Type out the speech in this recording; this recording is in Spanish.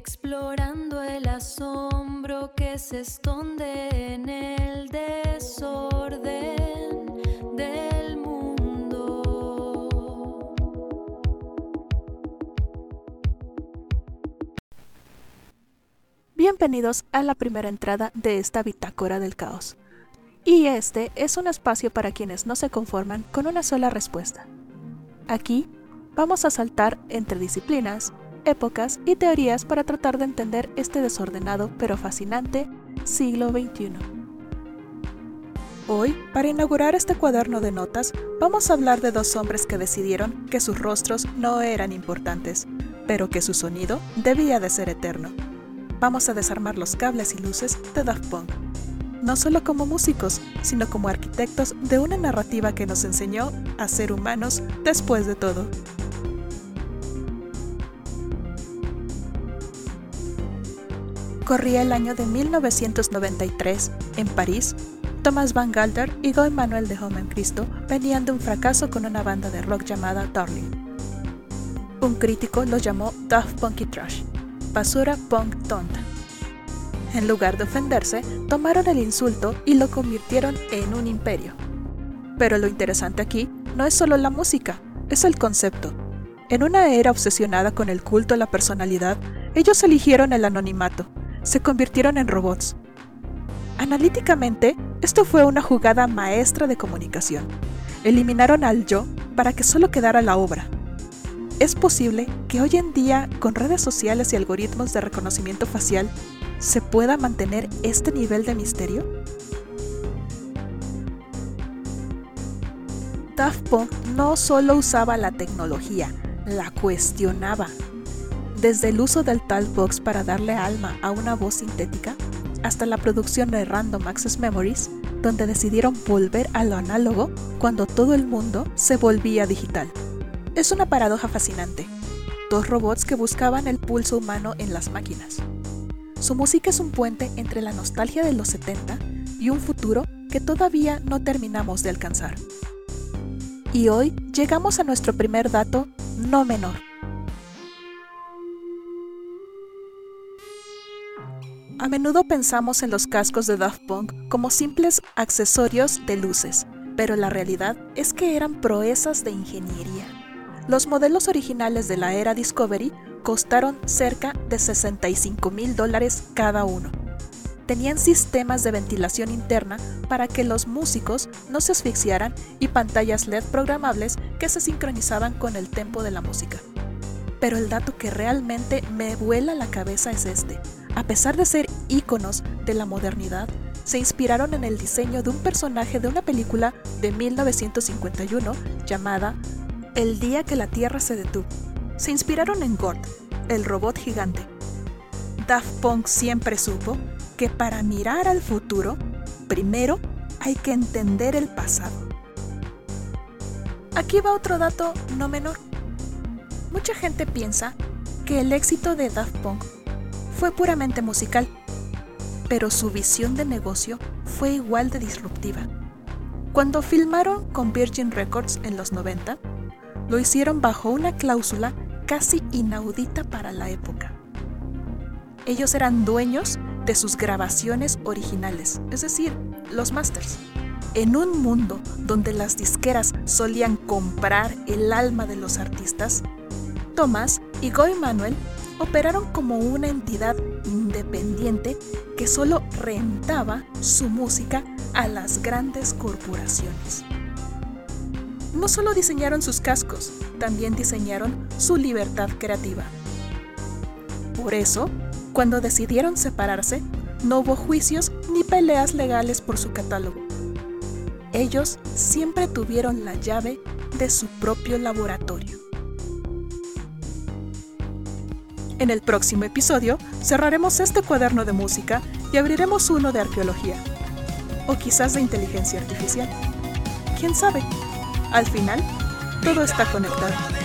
explorando el asombro que se esconde en el desorden del mundo. Bienvenidos a la primera entrada de esta bitácora del caos. Y este es un espacio para quienes no se conforman con una sola respuesta. Aquí vamos a saltar entre disciplinas, épocas y teorías para tratar de entender este desordenado pero fascinante siglo XXI. Hoy, para inaugurar este cuaderno de notas, vamos a hablar de dos hombres que decidieron que sus rostros no eran importantes, pero que su sonido debía de ser eterno. Vamos a desarmar los cables y luces de Daft Punk, no solo como músicos, sino como arquitectos de una narrativa que nos enseñó a ser humanos después de todo. Corría el año de 1993. En París, Thomas Van Galter y Guy Manuel de Homem Christo venían de un fracaso con una banda de rock llamada Darling. Un crítico los llamó Daft Punky Trash, basura punk tonta. En lugar de ofenderse, tomaron el insulto y lo convirtieron en un imperio. Pero lo interesante aquí no es solo la música, es el concepto. En una era obsesionada con el culto a la personalidad, ellos eligieron el anonimato, se convirtieron en robots. Analíticamente, esto fue una jugada maestra de comunicación. Eliminaron al yo para que solo quedara la obra. ¿Es posible que hoy en día, con redes sociales y algoritmos de reconocimiento facial, se pueda mantener este nivel de misterio? Daft Punk no solo usaba la tecnología, la cuestionaba. Desde el uso del Talkbox para darle alma a una voz sintética, hasta la producción de Random Access Memories, donde decidieron volver a lo análogo cuando todo el mundo se volvía digital. Es una paradoja fascinante. Dos robots que buscaban el pulso humano en las máquinas. Su música es un puente entre la nostalgia de los 70 y un futuro que todavía no terminamos de alcanzar. Y hoy llegamos a nuestro primer dato no menor. A menudo pensamos en los cascos de Daft Punk como simples accesorios de luces, pero la realidad es que eran proezas de ingeniería. Los modelos originales de la era Discovery costaron cerca de $65,000 cada uno. Tenían sistemas de ventilación interna para que los músicos no se asfixiaran y pantallas LED programables que se sincronizaban con el tempo de la música. Pero el dato que realmente me vuela la cabeza es este. A pesar de ser íconos de la modernidad, se inspiraron en el diseño de un personaje de una película de 1951 llamada El día que la Tierra se detuvo. Se inspiraron en Gord, el robot gigante. Daft Punk siempre supo que para mirar al futuro, primero hay que entender el pasado. Aquí va otro dato no menor. Mucha gente piensa que el éxito de Daft Punk fue puramente musical, pero su visión de negocio fue igual de disruptiva. Cuando filmaron con Virgin Records en los 90, lo hicieron bajo una cláusula casi inaudita para la época. Ellos eran dueños de sus grabaciones originales, es decir, los masters. En un mundo donde las disqueras solían comprar el alma de los artistas, Thomas y Guy Manuel operaron como una entidad independiente que solo rentaba su música a las grandes corporaciones. No solo diseñaron sus cascos, también diseñaron su libertad creativa. Por eso, cuando decidieron separarse, no hubo juicios ni peleas legales por su catálogo. Ellos siempre tuvieron la llave de su propio laboratorio. En el próximo episodio cerraremos este cuaderno de música y abriremos uno de arqueología. O quizás de inteligencia artificial. ¿Quién sabe? Al final, todo está conectado.